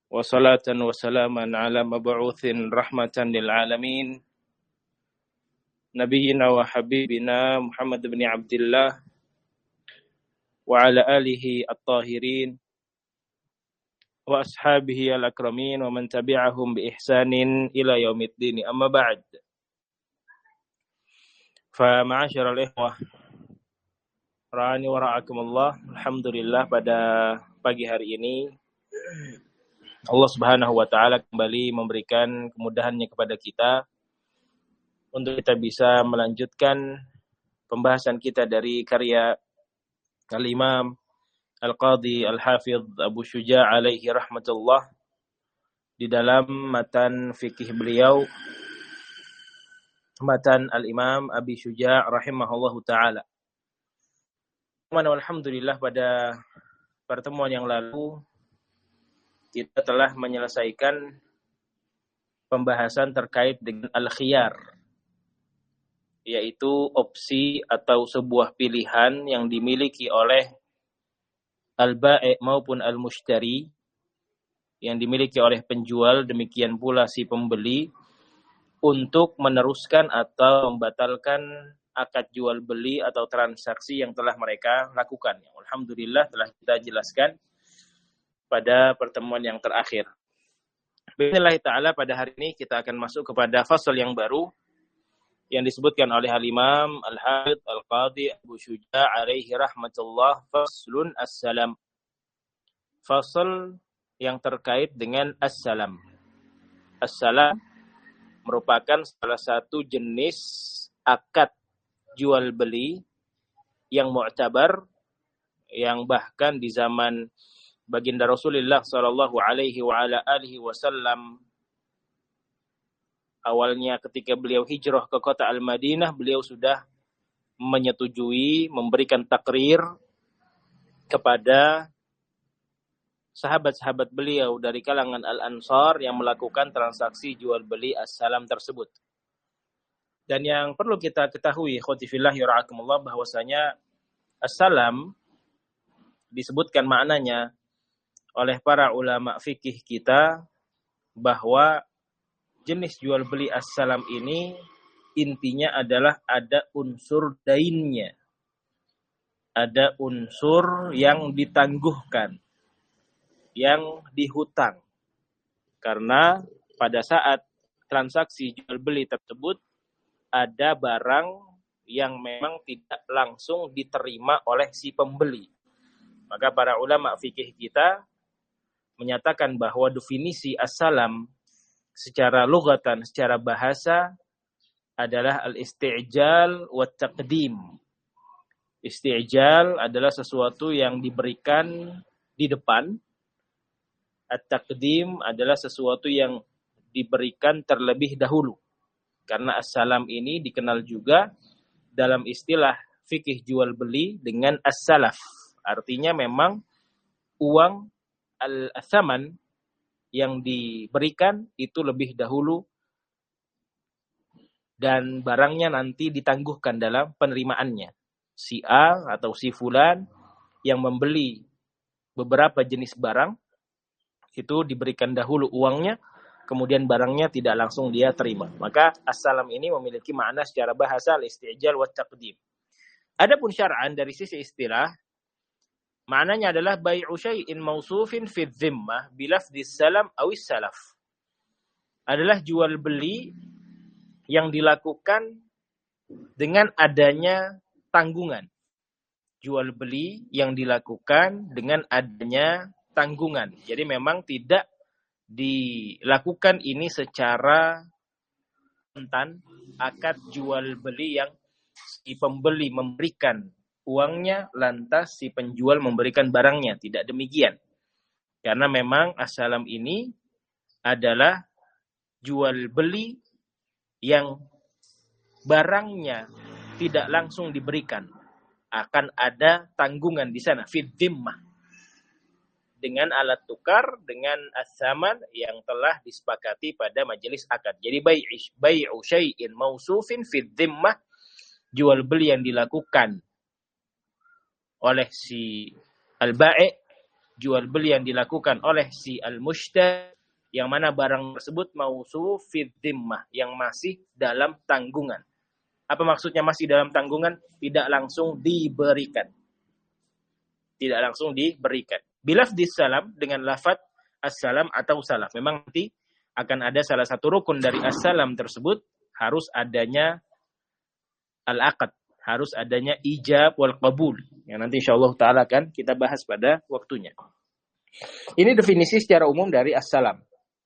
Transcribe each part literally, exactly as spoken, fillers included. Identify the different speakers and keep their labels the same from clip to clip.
Speaker 1: وصلاة وسلاما على مبعوث رحمة للعالمين نبينا وحبيبنا محمد بن عبد الله وعلى آله الطاهرين وأصحابه الأكرمين ومن تبعهم بإحسان إلى يوم الدين أما بعد فمعاشر الإخوة ra'ani wa ra'akumullah. Alhamdulillah pada pagi hari ini Allah Subhanahu wa taala kembali memberikan kemudahannya kepada kita untuk kita bisa melanjutkan pembahasan kita dari karya Al-Imam Al-Qadhi Al-Hafidh Abu Syuja' alaihi rahmatullah di dalam matan fikih beliau, matan Al-Imam Abi Syuja' rahimahullahu taala. Alhamdulillah pada pertemuan yang lalu kita telah menyelesaikan pembahasan terkait dengan al-khiyar, yaitu opsi atau sebuah pilihan yang dimiliki oleh al-ba'i' maupun al-mushtari, yang dimiliki oleh penjual, demikian pula si pembeli, untuk meneruskan atau membatalkan akad jual beli atau transaksi yang telah mereka lakukan. Alhamdulillah telah kita jelaskan pada pertemuan yang terakhir. Bismillah ta'ala, pada hari ini kita akan masuk kepada fasal yang baru yang disebutkan oleh Al-Imam Al-Hafidh Al-Qadhi Abu Syuja' alaihi rahmatullah, faslun as-salam. Fasal yang terkait dengan as-salam. As-salam merupakan salah satu jenis akad jual beli yang mu'tabar, yang bahkan di zaman baginda Rasulullah sallallahu alaihi wa ala alihi wasallam, awalnya ketika beliau hijrah ke kota Al-Madinah, beliau sudah menyetujui, memberikan takrir kepada sahabat-sahabat beliau dari kalangan Al-Ansar yang melakukan transaksi jual beli as-salam tersebut. Dan yang perlu kita ketahui, ikhwati fillah yara'akumullah, bahwasanya as-salam disebutkan maknanya oleh para ulama fikih kita bahwa jenis jual beli as-salam ini intinya adalah ada unsur dainnya. Ada unsur yang ditangguhkan, yang dihutang. Karena pada saat transaksi jual beli tersebut ada barang yang memang tidak langsung diterima oleh si pembeli. Maka para ulama fikih kita menyatakan bahwa definisi as-salam secara lughatan, secara bahasa adalah al-isti'jal wa taqdim. Isti'jal adalah sesuatu yang diberikan di depan. At-taqdim adalah sesuatu yang diberikan terlebih dahulu. Karena as-salam ini dikenal juga dalam istilah fikih jual beli dengan as-salaf. Artinya memang uang al-thaman yang diberikan itu lebih dahulu dan barangnya nanti ditangguhkan dalam penerimaannya. Si A atau si fulan yang membeli beberapa jenis barang itu diberikan dahulu uangnya, kemudian barangnya tidak langsung dia terima. Maka as-salam ini memiliki makna secara bahasa al-isti'jal wa taqdim. Adapun syar'an dari sisi istilah, maknanya adalah bai'u syai'in mausufin fi dhimmah bilafdhis salam awis salaf. Adalah jual beli yang dilakukan dengan adanya tanggungan. Jual beli yang dilakukan dengan adanya tanggungan. Jadi memang tidak dilakukan ini secara spontan, akad jual beli yang si pembeli memberikan uangnya lantas si penjual memberikan barangnya. Tidak demikian. Karena memang as-salam ini adalah jual beli yang barangnya tidak langsung diberikan. Akan ada tanggungan di sana, fid dhimmah. Dengan alat tukar, dengan as-saman yang telah disepakati pada majelis akad. Jadi bai'u syai'in mausufin fid dhimmah, jual beli yang dilakukan oleh si al-ba'i' jual beli yang dilakukan oleh si al-mushtari, yang mana barang tersebut mausuf fid dhimmah, yang masih dalam tanggungan. Apa maksudnya masih dalam tanggungan? Tidak langsung diberikan. Tidak langsung diberikan. Bilafdis salam, dengan lafaz assalam atau salaf. Memang nanti akan ada salah satu rukun dari assalam tersebut, harus adanya al-aqad, harus adanya ijab wal qabul, yang nanti insyaallah taala akan kita bahas pada waktunya. Ini definisi secara umum dari assalam.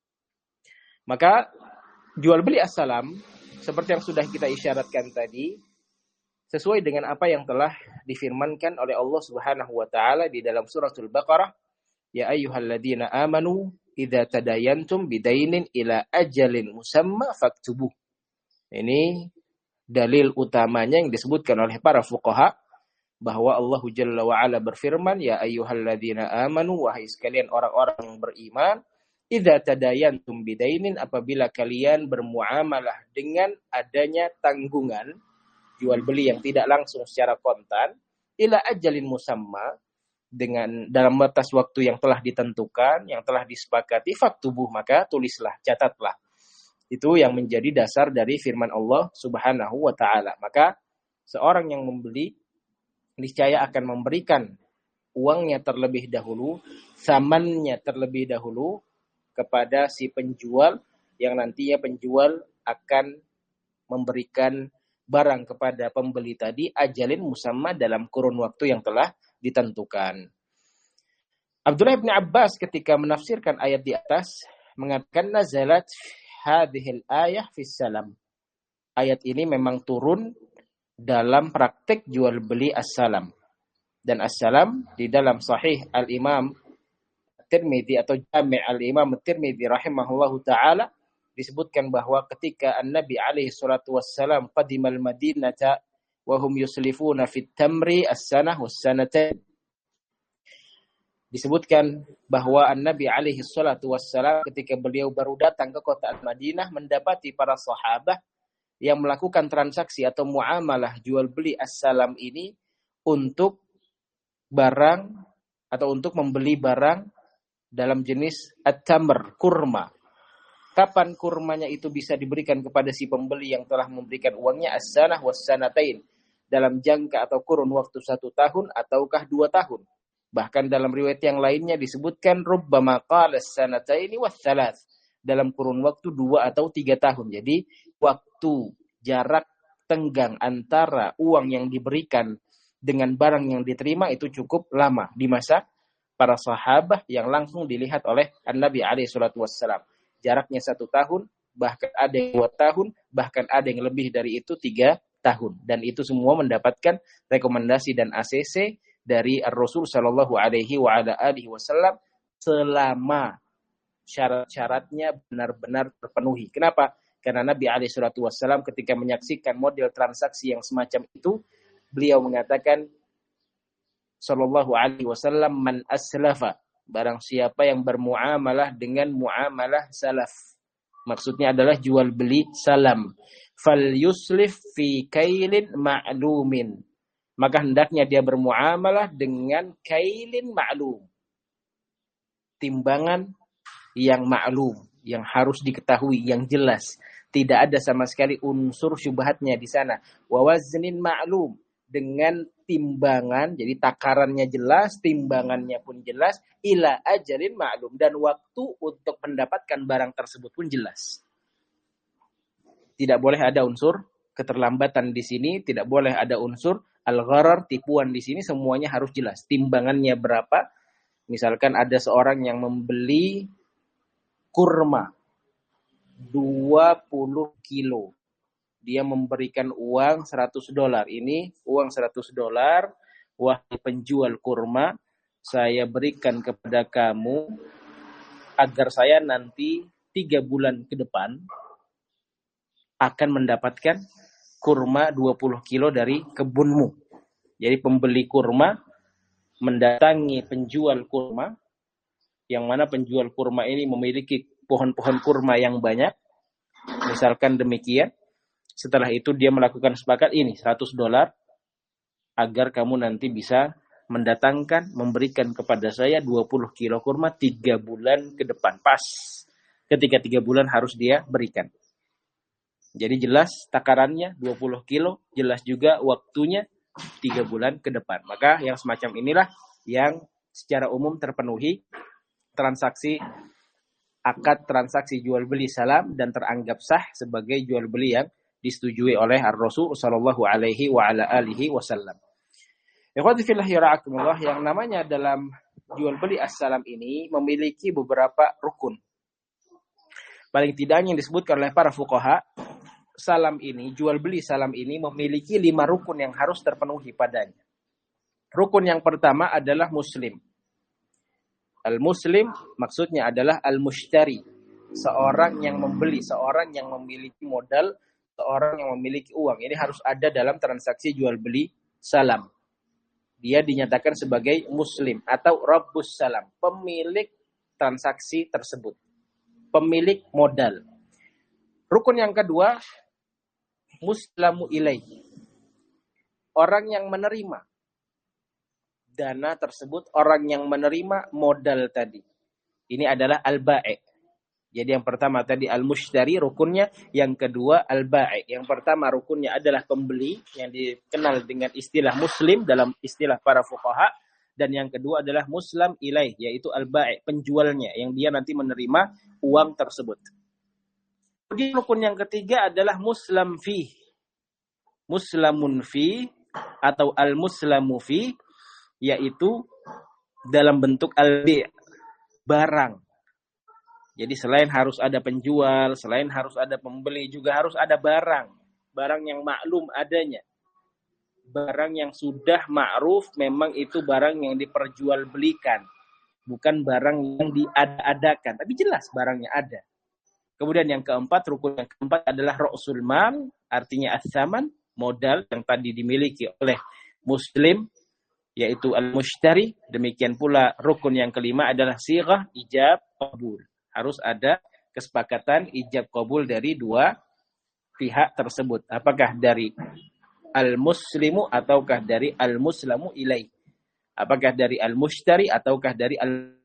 Speaker 1: Maka jual beli assalam seperti yang sudah kita isyaratkan tadi, sesuai dengan apa yang telah difirmankan oleh Allah Subhanahu wa taala di dalam suratul Baqarah, ya ayyuhalladzina amanu idza tadayantum bidainin ila ajalin musamma faktubuh. Ini dalil utamanya yang disebutkan oleh para fuqaha, bahwa Allah Jalla wa Ala berfirman, ya ayyuhalladzina amanu, wahai sekalian orang-orang yang beriman, idza tadayantum bidainin, apabila kalian bermuamalah dengan adanya tanggungan, jual beli yang tidak langsung secara kontan, ila ajalin musamma, dengan dalam batas waktu yang telah ditentukan, yang telah disepakati, faktubuh, maka tulislah, catatlah. Itu yang menjadi dasar dari firman Allah Subhanahu wa taala. Maka seorang yang membeli niscaya akan memberikan uangnya terlebih dahulu, samannya terlebih dahulu kepada si penjual, yang nantinya penjual akan memberikan barang kepada pembeli tadi ajalin musamma, dalam kurun waktu yang telah ditentukan. Abdullah bin Abbas ketika menafsirkan ayat di atas mengatakan, nazalat hadhil ayah fis salam. Ayat ini memang turun dalam praktek jual beli as-salam. Dan as-salam di dalam sahih al-Imam Tirmidzi atau Jami' al-Imam Tirmidzi rahimahullahu taala disebutkan bahwa ketika An-Nabi alaihi salatu wassalam qadimal Madinata wa hum yuslifuna fit tamri as-sanah was-sanatain. Disebutkan bahwa An-Nabi alaihi salatu wassalam ketika beliau baru datang ke kota Madinah mendapati para sahabat yang melakukan transaksi atau muamalah jual beli as-salam ini untuk barang atau untuk membeli barang dalam jenis at-tamr, kurma. Kapan kurmanya itu bisa diberikan kepada si pembeli yang telah memberikan uangnya? As-sanah was-sanatain, dalam jangka atau kurun waktu satu tahun ataukah dua tahun. Bahkan dalam riwayat yang lainnya disebutkan rubbama qala as-sanataini was-thalath, dalam kurun waktu dua atau tiga tahun. Jadi waktu jarak tenggang antara uang yang diberikan dengan barang yang diterima itu cukup lama di masa para sahabat yang langsung dilihat oleh An-Nabi alaihi salatu wassalam. Jaraknya satu tahun, bahkan ada yang dua tahun, bahkan ada yang lebih dari itu tiga tahun. Dan itu semua mendapatkan rekomendasi dan A C C dari Rasul Shallallahu Alaihi Wasallam selama syarat-syaratnya benar-benar terpenuhi. Kenapa? Karena Nabi Alaihi Wasallam ketika menyaksikan model transaksi yang semacam itu, beliau mengatakan, Shallallahu Alaihi Wasallam, man aslafa, barang siapa yang bermuamalah dengan muamalah salaf. Maksudnya adalah jual beli salam. Fal yuslif fi kailin ma'lumin. Maka hendaknya dia bermuamalah dengan kailin ma'lum. Timbangan yang ma'lum, yang harus diketahui, yang jelas. Tidak ada sama sekali unsur syubhatnya di sana. Wa waznin ma'lum, dengan timbangan, jadi takarannya jelas, timbangannya pun jelas, ila ajalin ma'lum, dan waktu untuk mendapatkan barang tersebut pun jelas. Tidak boleh ada unsur keterlambatan di sini, tidak boleh ada unsur al-gharar, tipuan di sini, semuanya harus jelas. Timbangannya berapa? Misalkan ada seorang yang membeli kurma dua puluh kilo. Dia memberikan uang seratus dolar. Ini uang seratus dolar, wahai penjual kurma, saya berikan kepada kamu agar saya nanti tiga bulan ke depan akan mendapatkan kurma dua puluh kilo dari kebunmu. Jadi pembeli kurma mendatangi penjual kurma, yang mana penjual kurma ini memiliki pohon-pohon kurma yang banyak. Misalkan demikian. Setelah itu dia melakukan sepakat ini seratus dolar agar kamu nanti bisa mendatangkan, memberikan kepada saya dua puluh kilo kurma tiga bulan ke depan. Pas ketika tiga bulan harus dia berikan. Jadi jelas takarannya dua puluh kilo, jelas juga waktunya tiga bulan ke depan. Maka yang semacam inilah yang secara umum terpenuhi transaksi, akad transaksi jual beli salam dan teranggap sah sebagai jual beli yang disetujui oleh Ar-Rasul sallallahu alaihi wa ala alihi wasallam. Ikhwati fillah yara'akumullah, yang namanya dalam jual beli as-salam ini memiliki beberapa rukun. Paling tidaknya yang disebutkan oleh para fuqaha, salam ini, jual beli salam ini memiliki lima rukun yang harus terpenuhi padanya. Rukun yang pertama adalah muslim. Al-muslim maksudnya adalah al-mushtari, seorang yang membeli, seorang yang memiliki modal, seorang yang memiliki uang. Ini harus ada dalam transaksi jual beli salam. Dia dinyatakan sebagai muslim atau rabbus salam, pemilik transaksi tersebut, pemilik modal. Rukun yang kedua, muslamu ilaih, orang yang menerima dana tersebut, orang yang menerima modal tadi. Ini adalah al-ba'i'. Jadi yang pertama tadi al-mushtari rukunnya, yang kedua al-ba'i'. Yang pertama rukunnya adalah pembeli yang dikenal dengan istilah muslim dalam istilah para fuqaha, dan yang kedua adalah muslam ilaih, yaitu al-ba'i', penjualnya yang dia nanti menerima uang tersebut. Kemudian rukun yang ketiga adalah muslam fi. Muslamun fi atau al-muslamu fi, yaitu dalam bentuk al-bi', barang. Jadi selain harus ada penjual, selain harus ada pembeli, juga harus ada barang. Barang yang maklum adanya. Barang yang sudah ma'ruf, memang itu barang yang diperjualbelikan. Bukan barang yang diada-adakan, tapi jelas barangnya ada. Kemudian yang keempat, rukun yang keempat adalah ra'sul mal, artinya as-saman, modal yang tadi dimiliki oleh muslim, yaitu al-mushtari. Demikian pula rukun yang kelima adalah sighah ijab qabul. Harus ada kesepakatan ijab qabul dari dua pihak tersebut. Apakah dari al-muslimu ataukah dari al-muslamu ilaih? Apakah dari al-mushtari ataukah dari al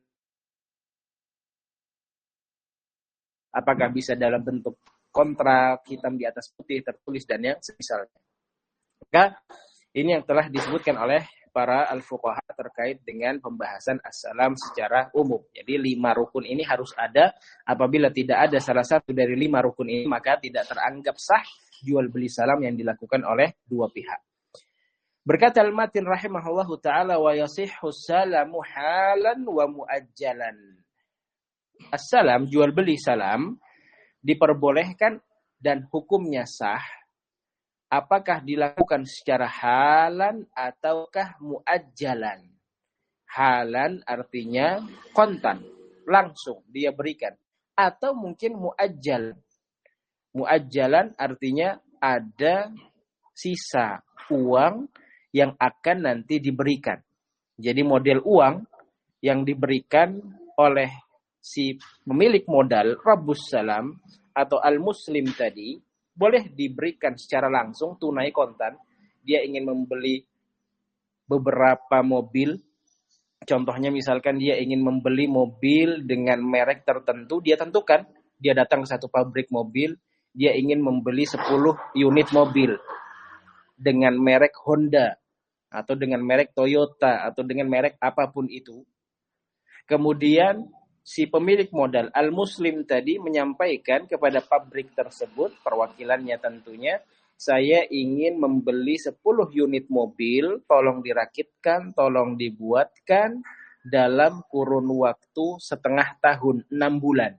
Speaker 1: Apakah bisa dalam bentuk kontrak, hitam di atas putih, tertulis, dan yang semisalnya. Maka ini yang telah disebutkan oleh para al-fuqaha terkait dengan pembahasan as-salam secara umum. Jadi lima rukun ini harus ada. Apabila tidak ada salah satu dari lima rukun ini, maka tidak teranggap sah jual beli salam yang dilakukan oleh dua pihak. Berkata al-matin rahimahullahu ta'ala, wa yasihhu salamu halan wa muajjalan. As-salam, jual beli salam, diperbolehkan dan hukumnya sah apakah dilakukan secara halan ataukah muajjalan. Halan artinya kontan, langsung dia berikan. Atau mungkin muajjal. Muajjalan artinya ada sisa uang yang akan nanti diberikan. Jadi model uang yang diberikan oleh si pemilik modal, rabbus salam atau al-muslim tadi, boleh diberikan secara langsung, tunai kontan. Dia ingin membeli beberapa mobil. Contohnya misalkan dia ingin membeli mobil dengan merek tertentu, dia tentukan. Dia datang ke satu pabrik mobil, dia ingin membeli sepuluh unit mobil dengan merek Honda atau dengan merek Toyota atau dengan merek apapun itu. Kemudian si pemilik modal al-muslim tadi menyampaikan kepada pabrik tersebut, perwakilannya tentunya, saya ingin membeli sepuluh unit mobil, tolong dirakitkan, tolong dibuatkan dalam kurun waktu setengah tahun, enam bulan.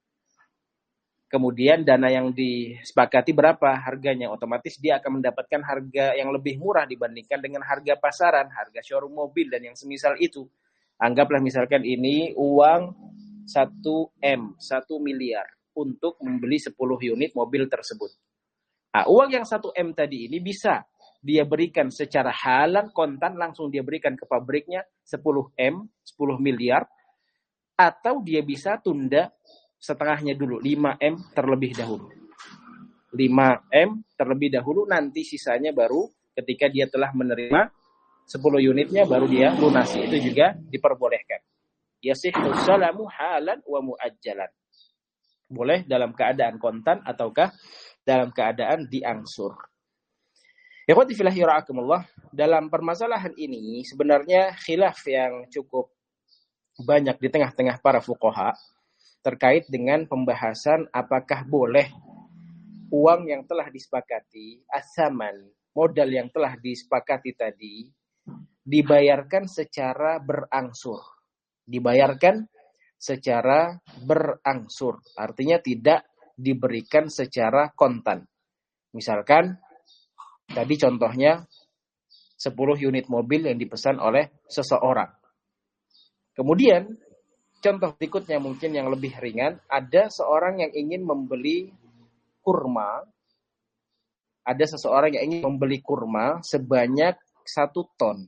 Speaker 1: Kemudian dana yang disepakati berapa harganya, otomatis dia akan mendapatkan harga yang lebih murah dibandingkan dengan harga pasaran, harga showroom mobil dan yang semisal itu. Anggaplah misalkan ini uang satu M, satu miliar untuk membeli sepuluh unit mobil tersebut. Nah, uang yang satu M tadi ini bisa dia berikan secara halan, kontan, langsung dia berikan ke pabriknya sepuluh M, sepuluh miliar. Atau dia bisa tunda setengahnya dulu, lima M terlebih dahulu. lima M terlebih dahulu, nanti sisanya baru ketika dia telah menerima sepuluh unitnya baru dia lunasi. Itu juga diperbolehkan. Yasihhu salamu halan wa muajjalan. Boleh dalam keadaan kontan ataukah dalam keadaan diangsur. Ikhwati fillah yara'akumullah, dalam permasalahan ini sebenarnya khilaf yang cukup banyak di tengah-tengah para fuqaha terkait dengan pembahasan apakah boleh uang yang telah disepakati, as-saman, modal yang telah disepakati tadi dibayarkan secara berangsur. Dibayarkan secara berangsur. Artinya tidak diberikan secara kontan. Misalkan, tadi contohnya sepuluh unit mobil yang dipesan oleh seseorang. Kemudian, contoh berikutnya mungkin yang lebih ringan, ada seorang yang ingin membeli kurma. Ada seseorang yang ingin membeli kurma sebanyak satu ton.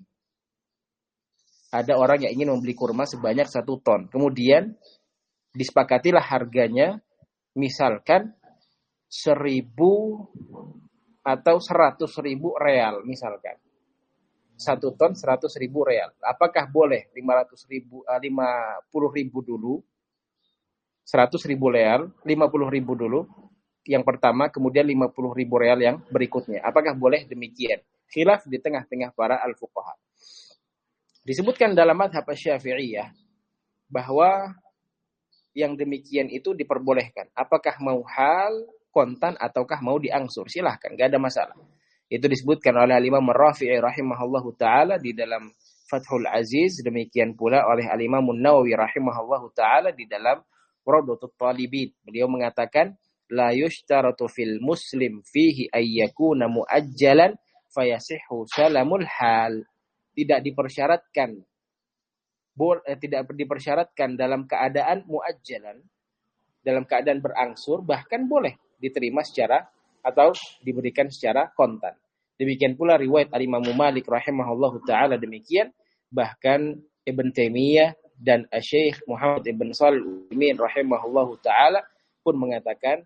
Speaker 1: Ada orang yang ingin membeli kurma sebanyak satu ton. Kemudian disepakatilah harganya, misalkan seribu atau seratus ribu real, misalkan. Satu ton seratus ribu real. Apakah boleh lima ratus ribu, lima puluh ribu dulu, seratus ribu real, lima puluh ribu dulu, yang pertama, kemudian lima puluh ribu real yang berikutnya. Apakah boleh demikian? Khilaf di tengah-tengah para al-fuqaha. Disebutkan dalam mazhab Syafi'iyah bahwa yang demikian itu diperbolehkan. Apakah mau hal, kontan, ataukah mau diangsur? Silahkan, gak ada masalah. Itu disebutkan oleh Al-Imam Ar-Rafi'i rahimahullahu ta'ala di dalam Fathul Aziz. Demikian pula oleh Al-Imam An-Nawawi rahimahullahu ta'ala di dalam Rawdatul Talibin. Beliau mengatakan, La yushtaratu fil muslim fihi ayyakuna muajjalan fayasihhu salamul hal. Tidak dipersyaratkan bol, eh, tidak dipersyaratkan dalam keadaan muajjalan, dalam keadaan berangsur, bahkan boleh diterima secara atau diberikan secara kontan. Demikian pula riwayat Al-Imam Malik rahimahullahu taala demikian, bahkan Ibn Taimiyah dan Syekh Muhammad Ibn Shalih Al-Utsaimin rahimahullahu taala pun mengatakan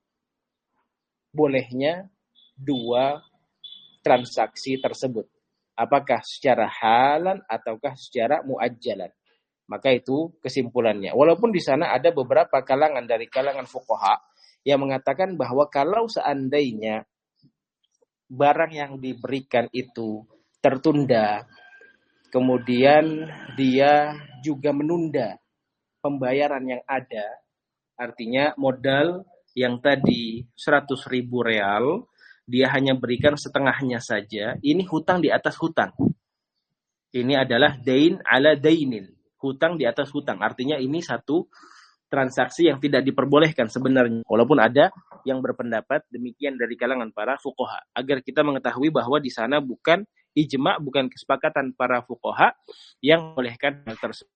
Speaker 1: bolehnya dua transaksi tersebut. Apakah secara halan ataukah secara muajjalan. Maka itu kesimpulannya. Walaupun di sana ada beberapa kalangan dari kalangan fuqaha yang mengatakan bahwa kalau seandainya barang yang diberikan itu tertunda, kemudian dia juga menunda pembayaran yang ada, artinya modal yang tadi seratus ribu real, dia hanya berikan setengahnya saja. Ini hutang di atas hutang. Ini adalah dain ala dainin. Hutang di atas hutang. Artinya ini satu transaksi yang tidak diperbolehkan sebenarnya. Walaupun ada yang berpendapat demikian dari kalangan para fuqaha. Agar kita mengetahui bahwa di sana bukan ijma', bukan kesepakatan para fuqaha yang membolehkan hal tersebut.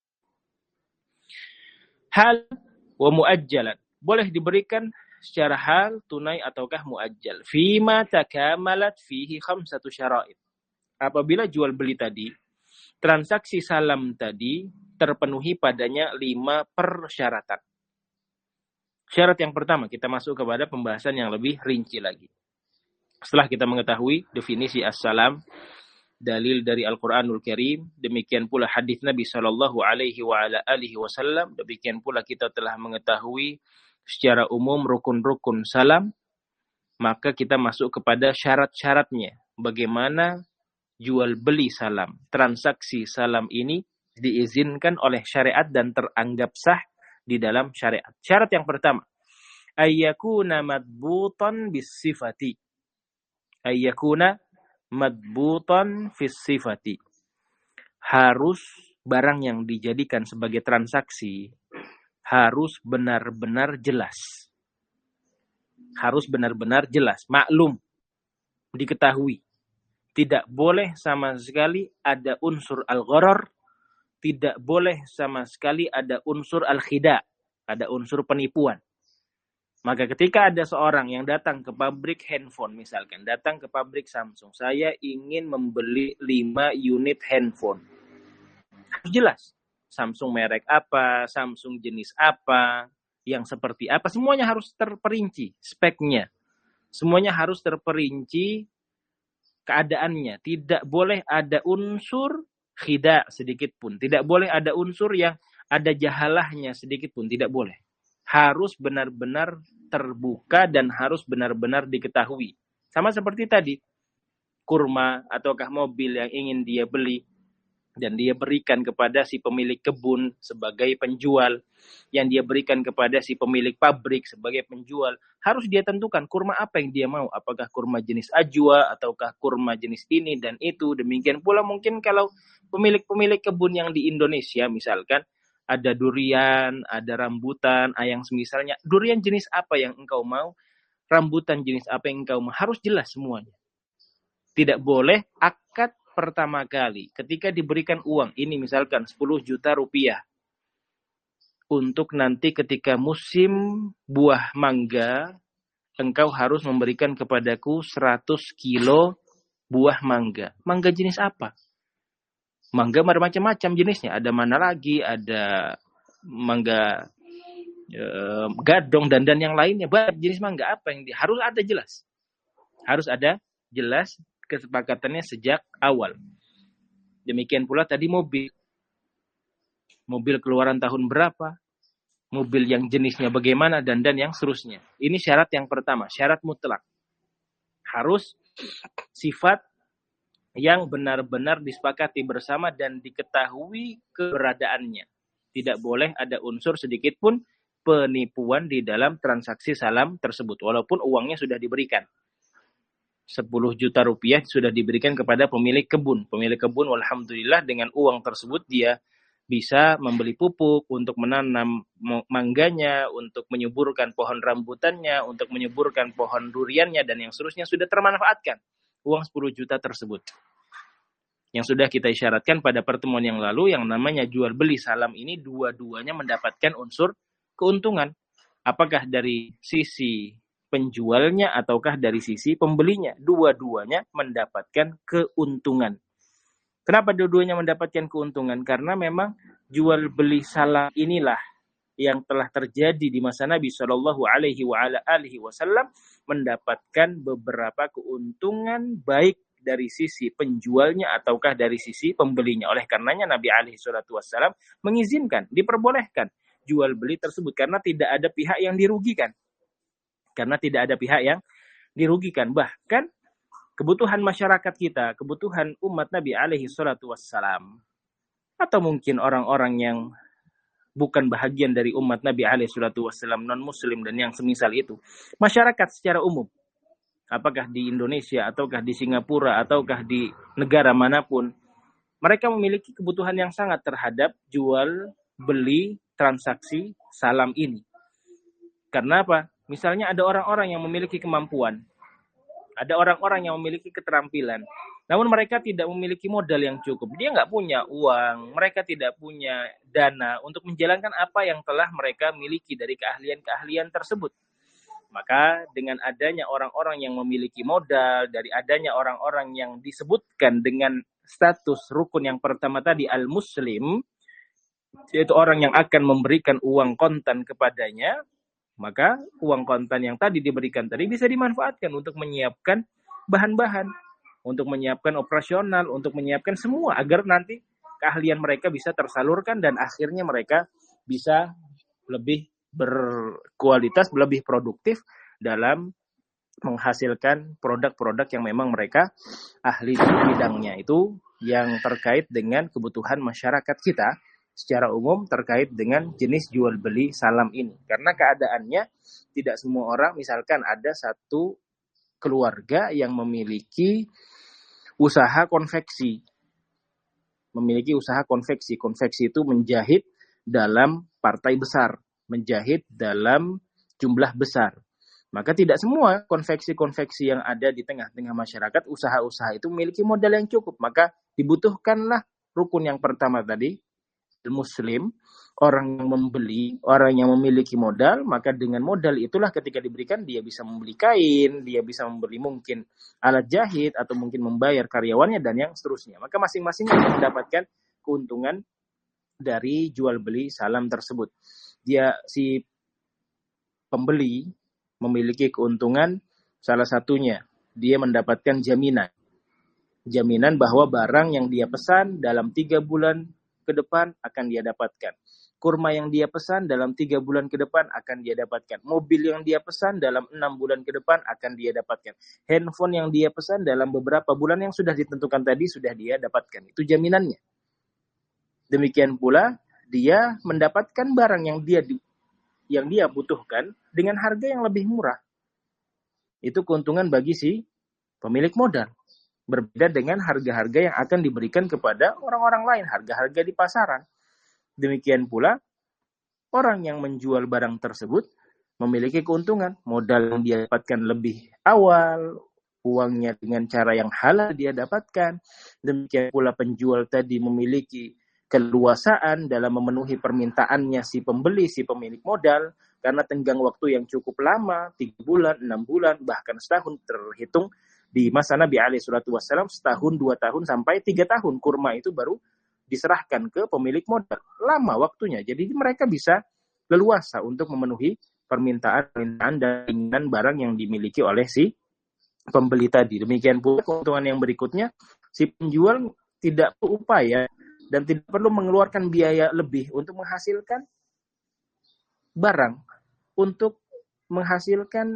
Speaker 1: Hal wa muajjalan. Boleh diberikan secara hal, tunai, ataukah muajjal. Fima takamalat fihi khamsatu syara'id. Apabila jual beli tadi, transaksi salam tadi terpenuhi padanya lima persyaratan. Syarat yang pertama, kita masuk kepada pembahasan yang lebih rinci lagi. Setelah kita mengetahui definisi as-salam, dalil dari Al-Quranul Karim, demikian pula hadis Nabi Shallallahu Alaihi Wasallam, demikian pula kita telah mengetahui secara umum rukun-rukun salam, maka kita masuk kepada syarat-syaratnya. Bagaimana jual beli salam, transaksi salam ini diizinkan oleh syariat dan teranggap sah di dalam syariat. Syarat yang pertama, ayyakuna madbutan bisifati. Ayyakuna madbutan fisifati. Harus barang yang dijadikan sebagai transaksi harus benar-benar jelas. Harus benar-benar jelas, maklum, diketahui. Tidak boleh sama sekali ada unsur al-gharar, tidak boleh sama sekali ada unsur al-khida, ada unsur penipuan. Maka ketika ada seorang yang datang ke pabrik handphone, misalkan, datang ke pabrik Samsung, saya ingin membeli lima unit handphone. Harus jelas. Samsung merek apa, Samsung jenis apa, yang seperti apa, semuanya harus terperinci speknya. Semuanya harus terperinci keadaannya. Tidak boleh ada unsur khida sedikit pun. Tidak boleh ada unsur yang ada jahalahnya sedikit pun. Tidak boleh. Harus benar-benar terbuka dan harus benar-benar diketahui. Sama seperti tadi, kurma ataukah mobil yang ingin dia beli dan dia berikan kepada si pemilik kebun sebagai penjual, yang dia berikan kepada si pemilik pabrik sebagai penjual, harus dia tentukan kurma apa yang dia mau, apakah kurma jenis ajwa ataukah kurma jenis ini dan itu. Demikian pula mungkin kalau pemilik-pemilik kebun yang di Indonesia, misalkan ada durian, ada rambutan, yang semisalnya, durian jenis apa yang engkau mau, rambutan jenis apa yang engkau mau, harus jelas semuanya. Tidak boleh akad pertama kali ketika diberikan uang ini misalkan sepuluh juta rupiah untuk nanti ketika musim buah mangga engkau harus memberikan kepadaku seratus kilo buah mangga. Mangga jenis apa? Mangga macam-macam jenisnya, ada mana lagi, ada mangga eh, gadong dan dan yang lainnya. Banyak jenis mangga apa yang di, harus ada jelas. Harus ada jelas kesepakatannya sejak awal. Demikian pula tadi mobil. Mobil keluaran tahun berapa? Mobil yang jenisnya bagaimana dan dan yang seterusnya. Ini syarat yang pertama, syarat mutlak. Harus sifat yang benar-benar disepakati bersama dan diketahui keberadaannya. Tidak boleh ada unsur sedikit pun penipuan di dalam transaksi salam tersebut walaupun uangnya sudah diberikan. sepuluh juta rupiah sudah diberikan kepada pemilik kebun. Pemilik kebun, alhamdulillah, dengan uang tersebut dia bisa membeli pupuk untuk menanam mangganya, untuk menyuburkan pohon rambutannya, untuk menyuburkan pohon duriannya, dan yang seterusnya sudah termanfaatkan uang sepuluh juta tersebut. Yang sudah kita isyaratkan pada pertemuan yang lalu, yang namanya jual beli salam ini dua-duanya mendapatkan unsur keuntungan. Apakah dari sisi penjualnya ataukah dari sisi pembelinya, dua-duanya mendapatkan keuntungan. Kenapa dua-duanya mendapatkan keuntungan? Karena memang jual beli salam inilah yang telah terjadi di masa Nabi Shallallahu Alaihi Wasallam, mendapatkan beberapa keuntungan baik dari sisi penjualnya ataukah dari sisi pembelinya. Oleh karenanya Nabi Alaihi Wasallam mengizinkan, diperbolehkan jual beli tersebut karena tidak ada pihak yang dirugikan. Karena tidak ada pihak yang dirugikan. Bahkan kebutuhan masyarakat kita, kebutuhan umat Nabi alaihi salatu wassalam, atau mungkin orang-orang yang bukan bahagian dari umat Nabi alaihi salatu wassalam, non-muslim dan yang semisal itu. Masyarakat secara umum, apakah di Indonesia, ataukah di Singapura, ataukah di negara manapun, mereka memiliki kebutuhan yang sangat terhadap jual, beli, transaksi salam ini. Karena apa? Misalnya ada orang-orang yang memiliki kemampuan, ada orang-orang yang memiliki keterampilan, namun mereka tidak memiliki modal yang cukup. Dia nggak punya uang, mereka tidak punya dana untuk menjalankan apa yang telah mereka miliki dari keahlian-keahlian tersebut. Maka dengan adanya orang-orang yang memiliki modal, dari adanya orang-orang yang disebutkan dengan status rukun yang pertama tadi, al-muslim, yaitu orang yang akan memberikan uang kontan kepadanya, maka uang kontan yang tadi diberikan tadi bisa dimanfaatkan untuk menyiapkan bahan-bahan, untuk menyiapkan operasional, untuk menyiapkan semua agar nanti keahlian mereka bisa tersalurkan dan akhirnya mereka bisa lebih berkualitas, lebih produktif dalam menghasilkan produk-produk yang memang mereka ahli di bidangnya. Itu yang terkait dengan kebutuhan masyarakat kita secara umum terkait dengan jenis jual beli salam ini. Karena keadaannya tidak semua orang, misalkan ada satu keluarga yang memiliki usaha konveksi. Memiliki usaha konveksi. Konveksi itu menjahit dalam partai besar, menjahit dalam jumlah besar. Maka tidak semua konveksi-konveksi yang ada di tengah-tengah masyarakat, usaha-usaha itu memiliki modal yang cukup. Maka dibutuhkanlah rukun yang pertama tadi, Muslim, orang yang membeli, orang yang memiliki modal, maka dengan modal itulah ketika diberikan dia bisa membeli kain, dia bisa membeli mungkin alat jahit atau mungkin membayar karyawannya dan yang seterusnya. Maka masing-masing akan mendapatkan keuntungan dari jual beli salam tersebut. Dia si pembeli memiliki keuntungan, salah satunya dia mendapatkan jaminan. Jaminan bahwa barang yang dia pesan dalam tiga bulan ke depan akan dia dapatkan. Kurma yang dia pesan dalam tiga bulan ke depan akan dia dapatkan. Mobil yang dia pesan dalam enam bulan ke depan akan dia dapatkan. Handphone yang dia pesan dalam beberapa bulan yang sudah ditentukan tadi sudah dia dapatkan. Itu jaminannya. Demikian pula dia mendapatkan barang yang dia yang dia butuhkan dengan harga yang lebih murah. Itu keuntungan bagi si pemilik modal. Berbeda dengan harga-harga yang akan diberikan kepada orang-orang lain, harga-harga di pasaran. Demikian pula, orang yang menjual barang tersebut memiliki keuntungan. Modal yang dia dapatkan lebih awal, uangnya dengan cara yang halal dia dapatkan. Demikian pula penjual tadi memiliki keluasaan dalam memenuhi permintaannya si pembeli, si pemilik modal. Karena tenggang waktu yang cukup lama, tiga bulan, enam bulan, bahkan setahun terhitung. Di masa Nabi alaihi salatu wassalam, setahun, dua tahun, sampai tiga tahun. Kurma itu baru diserahkan ke pemilik modal. Lama waktunya. Jadi mereka bisa leluasa untuk memenuhi permintaan-permintaan dan keinginan barang yang dimiliki oleh si pembeli tadi. Demikian pula keuntungan yang berikutnya, si penjual tidak berupaya dan tidak perlu mengeluarkan biaya lebih untuk menghasilkan barang, untuk menghasilkan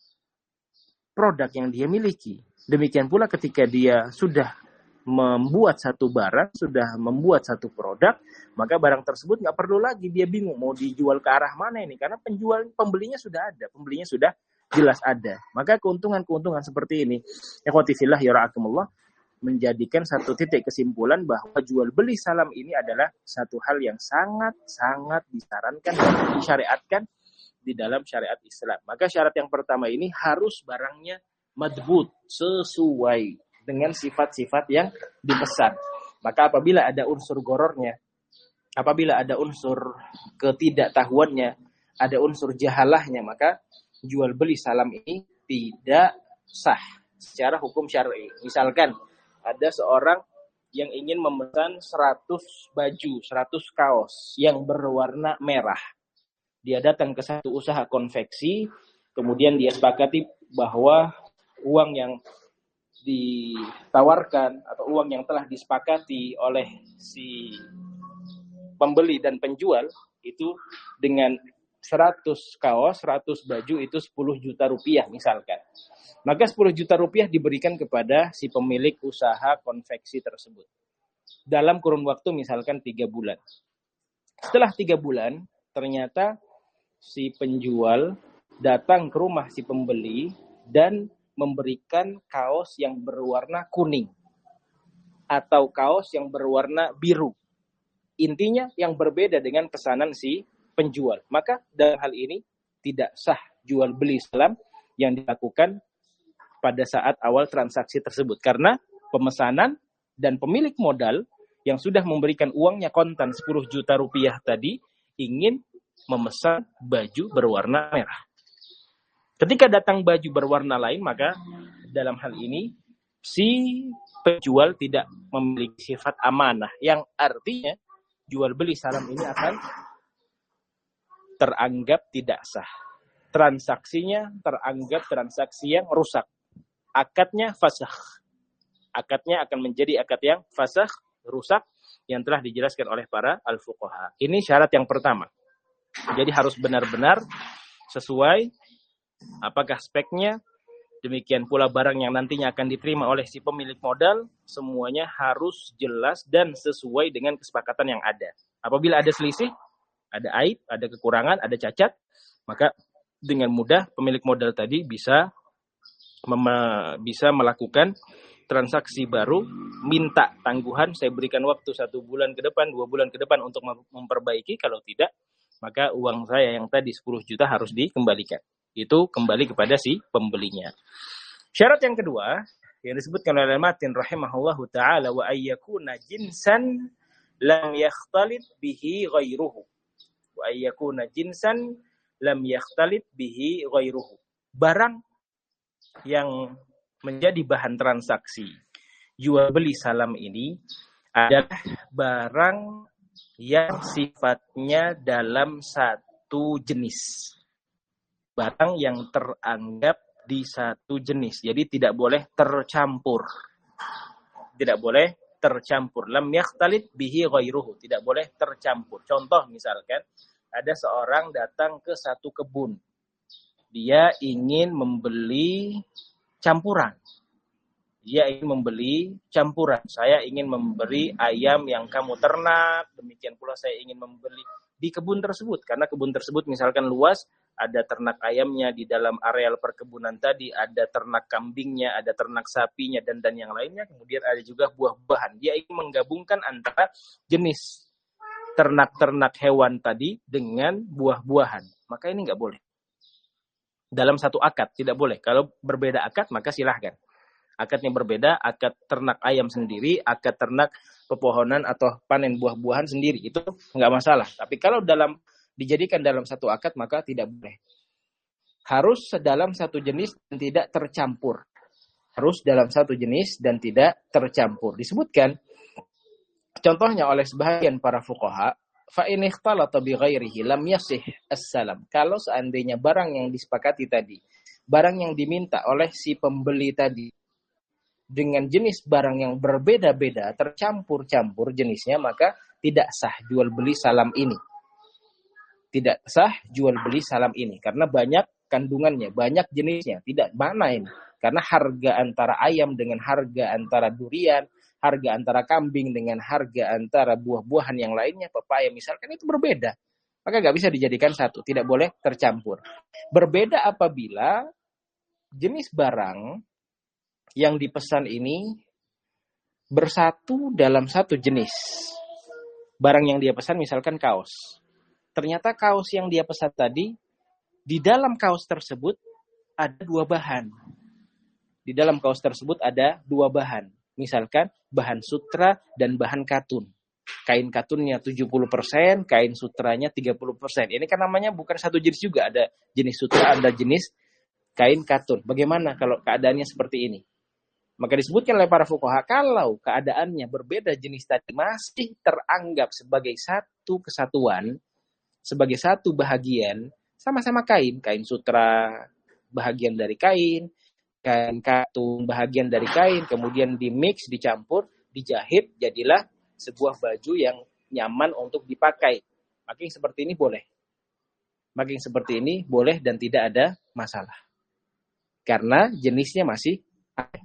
Speaker 1: produk yang dia miliki. Demikian pula ketika dia sudah membuat satu barang, sudah membuat satu produk, maka barang tersebut nggak perlu lagi dia bingung mau dijual ke arah mana ini, karena penjual pembelinya sudah ada, pembelinya sudah jelas ada. Maka keuntungan-keuntungan seperti ini, ikhwati fillah ya ra'akumullah, menjadikan satu titik kesimpulan bahwa jual beli salam ini adalah satu hal yang sangat-sangat disarankan dan disyariatkan di dalam syariat Islam. Maka syarat yang pertama ini harus barangnya madbut, sesuai dengan sifat-sifat yang dipesan. Maka apabila ada unsur gorornya, apabila ada unsur ketidaktahuannya, ada unsur jahalahnya, maka jual beli salam ini tidak sah secara hukum syar'i. Misalkan ada seorang yang ingin memesan seratus baju, seratus kaos yang berwarna merah. Dia datang ke satu usaha konveksi, kemudian dia sepakati bahwa uang yang ditawarkan atau uang yang telah disepakati oleh si pembeli dan penjual itu dengan seratus kaos, seratus baju itu sepuluh juta rupiah misalkan. Maka sepuluh juta rupiah diberikan kepada si pemilik usaha konveksi tersebut. Dalam kurun waktu misalkan tiga bulan. Setelah tiga bulan, ternyata si penjual datang ke rumah si pembeli dan memberikan kaos yang berwarna kuning atau kaos yang berwarna biru. Intinya yang berbeda dengan pesanan si penjual. Maka dalam hal ini tidak sah jual beli salam yang dilakukan pada saat awal transaksi tersebut. Karena pemesanan dan pemilik modal yang sudah memberikan uangnya kontan sepuluh juta rupiah tadi ingin memesan baju berwarna merah. Ketika datang baju berwarna lain, maka dalam hal ini si penjual tidak memiliki sifat amanah, yang artinya jual beli salam ini akan teranggap tidak sah. Transaksinya teranggap transaksi yang rusak. Akadnya fasakh. Akadnya akan menjadi akad yang fasakh, rusak, yang telah dijelaskan oleh para al-fuqaha. Ini syarat yang pertama. Jadi harus benar-benar sesuai apakah speknya, demikian pula barang yang nantinya akan diterima oleh si pemilik modal, semuanya harus jelas dan sesuai dengan kesepakatan yang ada. Apabila ada selisih, ada aib, ada kekurangan, ada cacat, maka dengan mudah pemilik modal tadi bisa mem- bisa melakukan transaksi baru, minta tangguhan, saya berikan waktu satu bulan ke depan, dua bulan ke depan untuk memperbaiki, kalau tidak, maka uang saya yang tadi sepuluh juta harus dikembalikan. Itu kembali kepada si pembelinya. Syarat yang kedua yang disebutkan oleh Matin rahimahullahu taala, wa ayyakuna jinsan lam yakhtalit bihi ghairuhu. Wa ayyakuna jinsan lam yakhtalit bihi ghairuhu. Barang yang menjadi bahan transaksi jual beli salam ini adalah barang yang sifatnya dalam satu jenis. Barang yang teranggap di satu jenis. Jadi tidak boleh tercampur. tidak boleh tercampur. Lam yakhtalit bihi ghairuhu, tidak boleh tercampur. Contoh misalkan ada seorang datang ke satu kebun. Dia ingin membeli campuran. Dia ingin membeli campuran. Saya ingin memberi ayam yang kamu ternak, demikian pula saya ingin membeli di kebun tersebut. Karena kebun tersebut misalkan luas, ada ternak ayamnya di dalam areal perkebunan tadi, ada ternak kambingnya, ada ternak sapinya, dan dan yang lainnya. Kemudian ada juga buah-buahan. Dia ingin menggabungkan antara jenis ternak-ternak hewan tadi dengan buah-buahan. Maka ini nggak boleh. Dalam satu akad, tidak boleh. Kalau berbeda akad, maka silahkan. Akadnya berbeda, akad ternak ayam sendiri, akad ternak pepohonan atau panen buah-buahan sendiri. Itu nggak masalah. Tapi kalau dalam dijadikan dalam satu akad, maka tidak boleh. Harus dalam satu jenis dan tidak tercampur. Harus dalam satu jenis dan tidak tercampur. Disebutkan, contohnya oleh sebagian para fuqaha, fa in ikhtalata bi ghairihi lam yasih as-salam. Kalau seandainya barang yang disepakati tadi, barang yang diminta oleh si pembeli tadi, dengan jenis barang yang berbeda-beda, tercampur-campur jenisnya, maka tidak sah jual beli salam ini. Tidak sah jual beli salam ini. Karena banyak kandungannya, banyak jenisnya. Tidak mana ini. Karena harga antara ayam dengan harga antara durian, harga antara kambing dengan harga antara buah-buahan yang lainnya, pepaya misalkan, itu berbeda. Maka nggak bisa dijadikan satu. Tidak boleh tercampur. Berbeda apabila jenis barang yang dipesan ini bersatu dalam satu jenis. Barang yang dia pesan misalkan kaos. Ternyata kaos yang dia pesan tadi, di dalam kaos tersebut ada dua bahan. Di dalam kaos tersebut ada dua bahan. Misalkan bahan sutra dan bahan katun. Kain katunnya tujuh puluh persen, kain sutranya tiga puluh persen. Ini kan namanya bukan satu jenis juga. Ada jenis sutra, ada jenis kain katun. Bagaimana kalau keadaannya seperti ini? Maka disebutkan oleh para fuqaha, kalau keadaannya berbeda jenis tadi masih teranggap sebagai satu kesatuan, sebagai satu bahagian, sama-sama kain, kain sutra bahagian dari kain, kain katun bahagian dari kain, kemudian dimix, dicampur, dijahit, jadilah sebuah baju yang nyaman untuk dipakai. Maka yang seperti ini boleh. Maka yang seperti ini boleh dan tidak ada masalah. Karena jenisnya masih ada.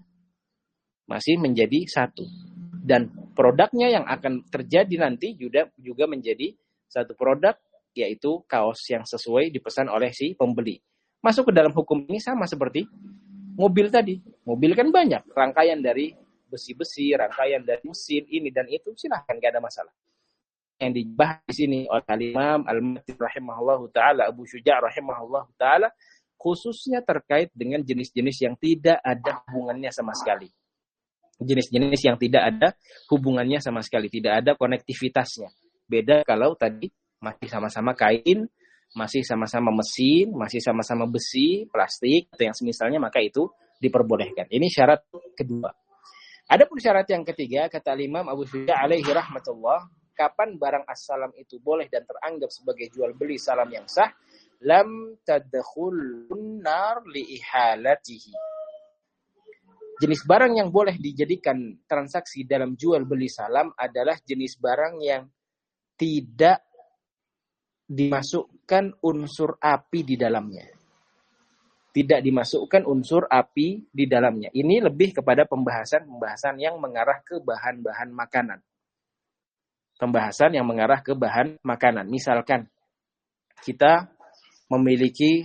Speaker 1: Masih menjadi satu. Dan produknya yang akan terjadi nanti juga, juga menjadi satu produk, yaitu kaos yang sesuai dipesan oleh si pembeli. Masuk ke dalam hukum ini sama seperti mobil tadi. Mobil kan banyak, rangkaian dari besi-besi, rangkaian dari mesin, ini dan itu, silahkan, gak ada masalah. Yang dibahas di sini oleh Al-Imam Al-Matin rahimahullahu ta'ala, Abu Syuja' rahimahullahu ta'ala, khususnya terkait dengan jenis-jenis yang tidak ada hubungannya sama sekali. Jenis-jenis yang tidak ada hubungannya sama sekali, tidak ada konektivitasnya. Beda kalau tadi masih sama-sama kain, masih sama-sama mesin, masih sama-sama besi, plastik, atau yang semisalnya, maka itu diperbolehkan. Ini syarat kedua. Adapun syarat yang ketiga, kata Imam Abu Syuja' alaihi rahmatullah, kapan barang as-salam itu boleh dan teranggap sebagai jual beli salam yang sah? Lam tadkhulun nar li ihalatihi. Jenis barang yang boleh dijadikan transaksi dalam jual beli salam adalah jenis barang yang tidak dimasukkan unsur api di dalamnya. Tidak dimasukkan unsur api di dalamnya. Ini lebih kepada pembahasan-pembahasan yang mengarah ke bahan-bahan makanan. Pembahasan yang mengarah ke bahan makanan. Misalkan kita memiliki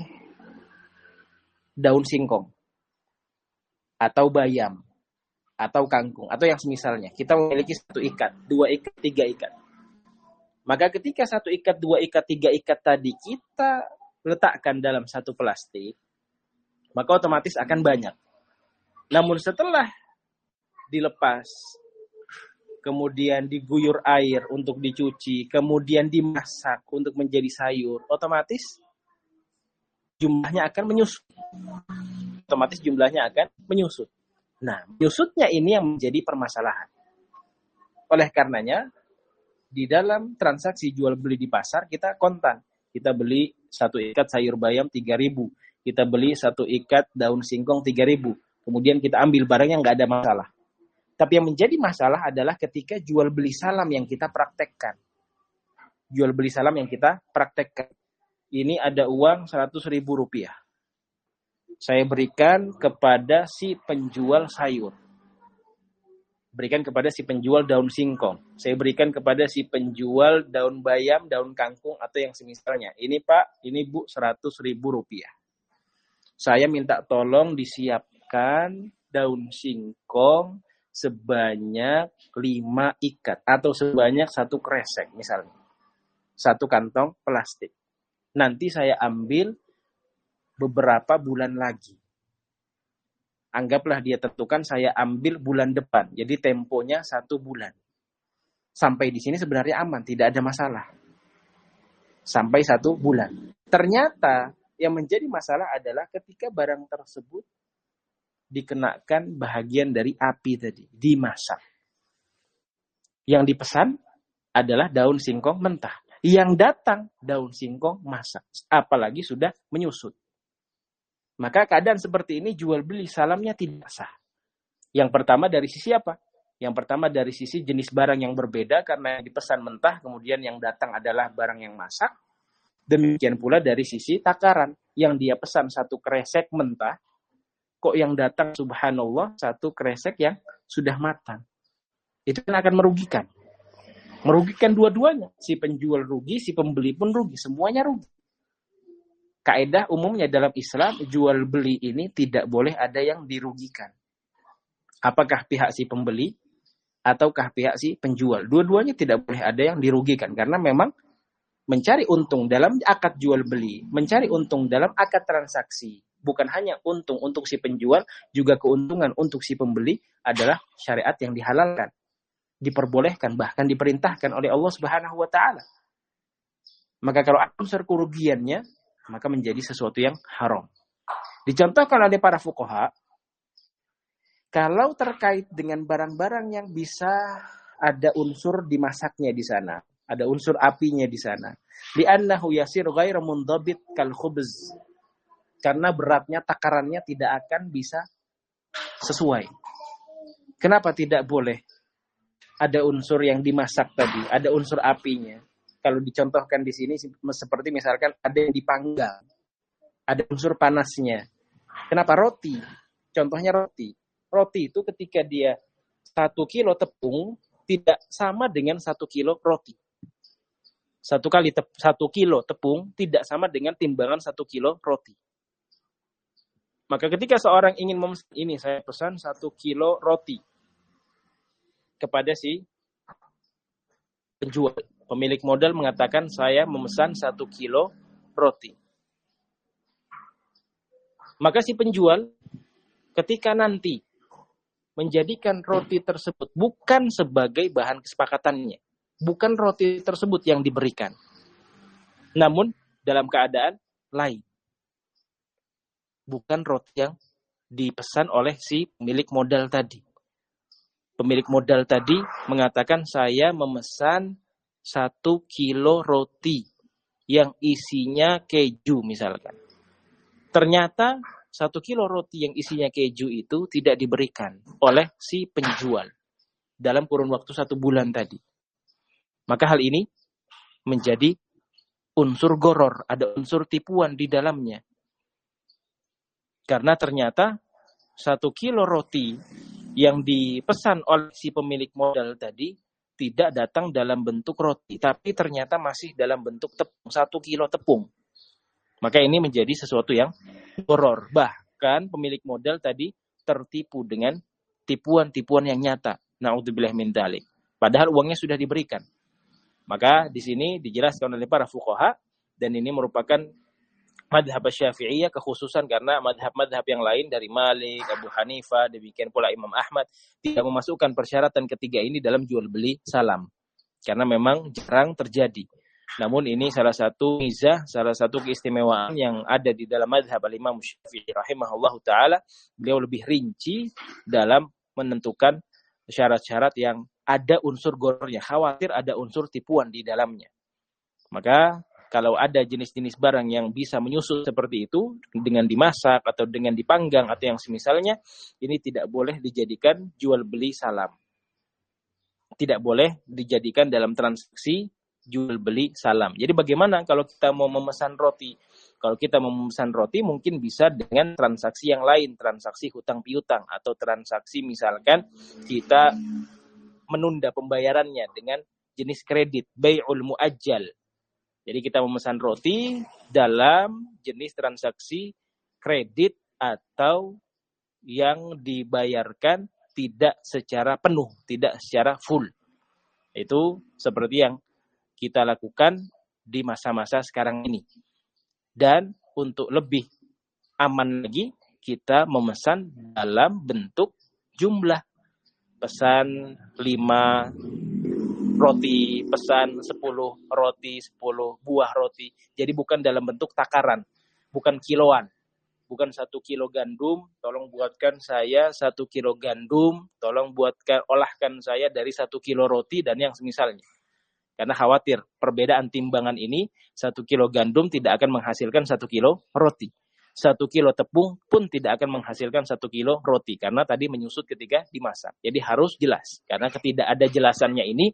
Speaker 1: daun singkong, atau bayam, atau kangkung, atau yang semisalnya. Kita memiliki satu ikat, dua ikat, tiga ikat. Maka ketika satu ikat, dua ikat, tiga ikat tadi kita letakkan dalam satu plastik, maka otomatis akan banyak. Namun setelah dilepas, kemudian diguyur air untuk dicuci, kemudian dimasak untuk menjadi sayur, otomatis jumlahnya akan menyusut. Otomatis jumlahnya akan menyusut. Nah, menyusutnya ini yang menjadi permasalahan. Oleh karenanya, di dalam transaksi jual beli di pasar, kita kontan. Kita beli satu ikat sayur bayam tiga ribu. Kita beli satu ikat daun singkong tiga ribu. Kemudian kita ambil barang yang nggak ada masalah. Tapi yang menjadi masalah adalah ketika jual beli salam yang kita praktekkan. Jual beli salam yang kita praktekkan. Ini ada uang seratus ribu rupiah. Saya berikan kepada si penjual sayur. Berikan kepada si penjual daun singkong. Saya berikan kepada si penjual daun bayam, daun kangkung, atau yang semisalnya. Ini Pak, ini Bu, seratus ribu rupiah. Saya minta tolong disiapkan daun singkong sebanyak lima ikat. Atau sebanyak satu kresek misalnya. Satu kantong plastik. Nanti saya ambil beberapa bulan lagi. Anggaplah dia tentukan saya ambil bulan depan. Jadi temponya satu bulan. Sampai di sini sebenarnya aman. Tidak ada masalah. Sampai satu bulan. Ternyata yang menjadi masalah adalah ketika barang tersebut dikenakan bahagian dari api tadi. Dimasak. Yang dipesan adalah daun singkong mentah. Yang datang daun singkong masak. Apalagi sudah menyusut. Maka keadaan seperti ini jual beli salamnya tidak sah. Yang pertama dari sisi apa? Yang pertama dari sisi jenis barang yang berbeda karena yang dipesan mentah kemudian yang datang adalah barang yang masak. Demikian pula dari sisi takaran. Yang dia pesan satu kresek mentah, kok yang datang subhanallah satu kresek yang sudah matang. Itu kan akan merugikan. Merugikan dua-duanya. Si penjual rugi, si pembeli pun rugi. Semuanya rugi. Kaidah umumnya dalam Islam, jual beli ini tidak boleh ada yang dirugikan. Apakah pihak si pembeli ataukah pihak si penjual. Dua-duanya tidak boleh ada yang dirugikan. Karena memang mencari untung dalam akad jual beli, mencari untung dalam akad transaksi, bukan hanya untung untuk si penjual, juga keuntungan untuk si pembeli adalah syariat yang dihalalkan. Diperbolehkan, bahkan diperintahkan oleh Allah Subhanahu wa Ta'ala. Maka kalau unsur kerugiannya, maka menjadi sesuatu yang haram. Dicontohkan oleh para fuqaha, kalau terkait dengan barang-barang yang bisa ada unsur dimasaknya di sana, ada unsur apinya di sana, li'annahu yasir ghairu mundhabit kal khubz, karena beratnya takarannya tidak akan bisa sesuai. Kenapa tidak boleh ada unsur yang dimasak tadi, ada unsur apinya? Kalau dicontohkan di sini seperti misalkan ada yang dipanggang, ada unsur panasnya. Kenapa roti? Contohnya roti. Roti itu ketika dia satu kilo tepung tidak sama dengan satu kilo roti. Satu kali tep, satu kilo tepung tidak sama dengan timbangan satu kilo roti. Maka ketika seorang ingin memesan ini, saya pesan satu kilo roti kepada si penjual. Pemilik modal mengatakan saya memesan satu kilo roti. Maka si penjual ketika nanti menjadikan roti tersebut bukan sebagai bahan kesepakatannya. Bukan roti tersebut yang diberikan. Namun dalam keadaan lain. Bukan roti yang dipesan oleh si pemilik modal tadi. Pemilik modal tadi mengatakan saya memesan satu kilo roti yang isinya keju misalkan. Ternyata satu kilo roti yang isinya keju itu tidak diberikan oleh si penjual dalam kurun waktu satu bulan tadi. Maka hal ini menjadi unsur goror, ada unsur tipuan di dalamnya. Karena ternyata satu kilo roti yang dipesan oleh si pemilik modal tadi tidak datang dalam bentuk roti, tapi ternyata masih dalam bentuk tepung, satu kilo tepung. Maka ini menjadi sesuatu yang goror. Bahkan pemilik modal tadi tertipu dengan tipuan-tipuan yang nyata. Na'udzubillah min dzalik. Padahal uangnya sudah diberikan. Maka di sini dijelaskan oleh para fuqaha, dan ini merupakan madhab Syafi'iyah kekhususan karena madhab-madhab yang lain dari Malik, Abu Hanifah, demikian pula Imam Ahmad tidak memasukkan persyaratan ketiga ini dalam jual beli salam. Karena memang jarang terjadi. Namun ini salah satu mizah, salah satu keistimewaan yang ada di dalam madhab al-Imam Syafi'i rahimahullahu ta'ala. Beliau lebih rinci dalam menentukan syarat-syarat yang ada unsur gorornya. Khawatir ada unsur tipuan di dalamnya. Maka Kalau ada jenis-jenis barang yang bisa menyusut seperti itu, dengan dimasak atau dengan dipanggang atau yang semisalnya, ini tidak boleh dijadikan jual beli salam. Tidak boleh dijadikan dalam transaksi jual beli salam. Jadi bagaimana kalau kita mau memesan roti? Kalau kita mau memesan roti mungkin bisa dengan transaksi yang lain, transaksi hutang piutang atau transaksi misalkan kita menunda pembayarannya dengan jenis kredit, bai'ul muajjal. Jadi kita memesan roti dalam jenis transaksi kredit atau yang dibayarkan tidak secara penuh, tidak secara full. Itu seperti yang kita lakukan di masa-masa sekarang ini. Dan untuk lebih aman lagi, kita memesan dalam bentuk jumlah. Pesan lima roti, pesan sepuluh roti, sepuluh buah roti. Jadi bukan dalam bentuk takaran, bukan kiloan. Bukan satu kilo gandum, tolong buatkan saya satu kilo gandum, tolong buatkan, olahkan saya dari satu kilo roti dan yang semisalnya. Karena khawatir perbedaan timbangan ini, satu kilo gandum tidak akan menghasilkan satu kilo roti. Satu kilo tepung pun tidak akan menghasilkan satu kilo roti. Karena tadi menyusut ketika dimasak. Jadi harus jelas. Karena ketidak ada jelasannya ini,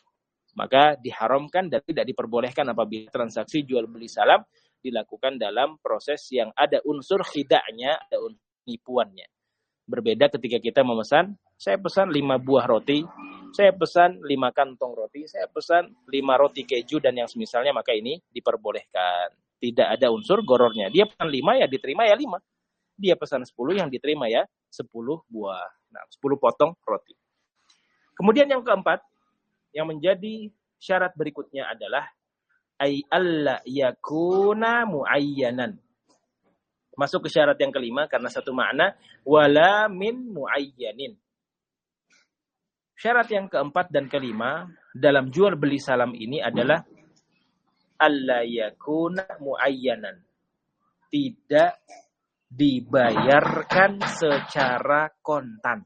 Speaker 1: maka diharamkan dan tidak diperbolehkan apabila transaksi jual beli salam dilakukan dalam proses yang ada unsur khida'nya, ada unsur nipuannya. Berbeda ketika kita memesan, saya pesan lima buah roti, saya pesan lima kantong roti, saya pesan lima roti keju dan yang semisalnya, maka ini diperbolehkan. Tidak ada unsur gorornya. Dia pesan lima, ya diterima ya lima. Dia pesan sepuluh, yang diterima ya sepuluh buah. Nah, sepuluh potong roti. Kemudian yang keempat, yang menjadi syarat berikutnya adalah ay alla yakuna muayyanan. Masuk ke syarat yang kelima karena satu makna, wala min muayyanin. Syarat yang keempat dan kelima dalam jual beli salam ini adalah alla yakuna muayyanan. Tidak dibayarkan secara kontan.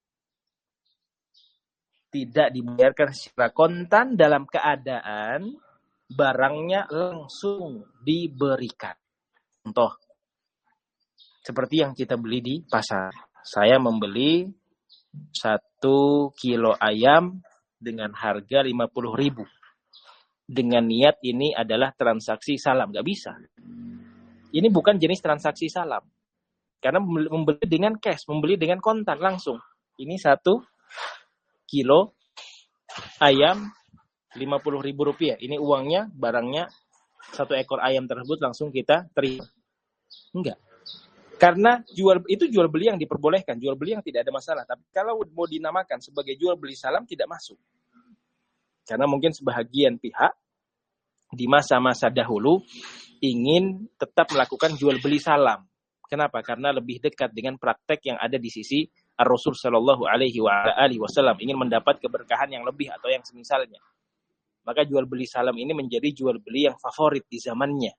Speaker 1: Tidak dibayarkan secara kontan dalam keadaan barangnya langsung diberikan. Contoh, seperti yang kita beli di pasar. Saya membeli satu kilo ayam dengan harga lima puluh ribu. Dengan niat ini adalah transaksi salam. Gak bisa. Ini bukan jenis transaksi salam. Karena membeli dengan cash, membeli dengan kontan langsung. Ini satu kilo ayam lima puluh ribu rupiah. Ini uangnya, barangnya, satu ekor ayam tersebut langsung kita terima. Enggak. Karena jual itu jual beli yang diperbolehkan, jual beli yang tidak ada masalah. Tapi kalau mau dinamakan sebagai jual beli salam tidak masuk. Karena mungkin sebahagian pihak di masa-masa dahulu ingin tetap melakukan jual beli salam. Kenapa? Karena lebih dekat dengan praktek yang ada di sisi Ar-Rasul Shallallahu Alaihi Wasallam, ingin mendapat keberkahan yang lebih atau yang semisalnya. Maka jual beli salam ini menjadi jual beli yang favorit di zamannya.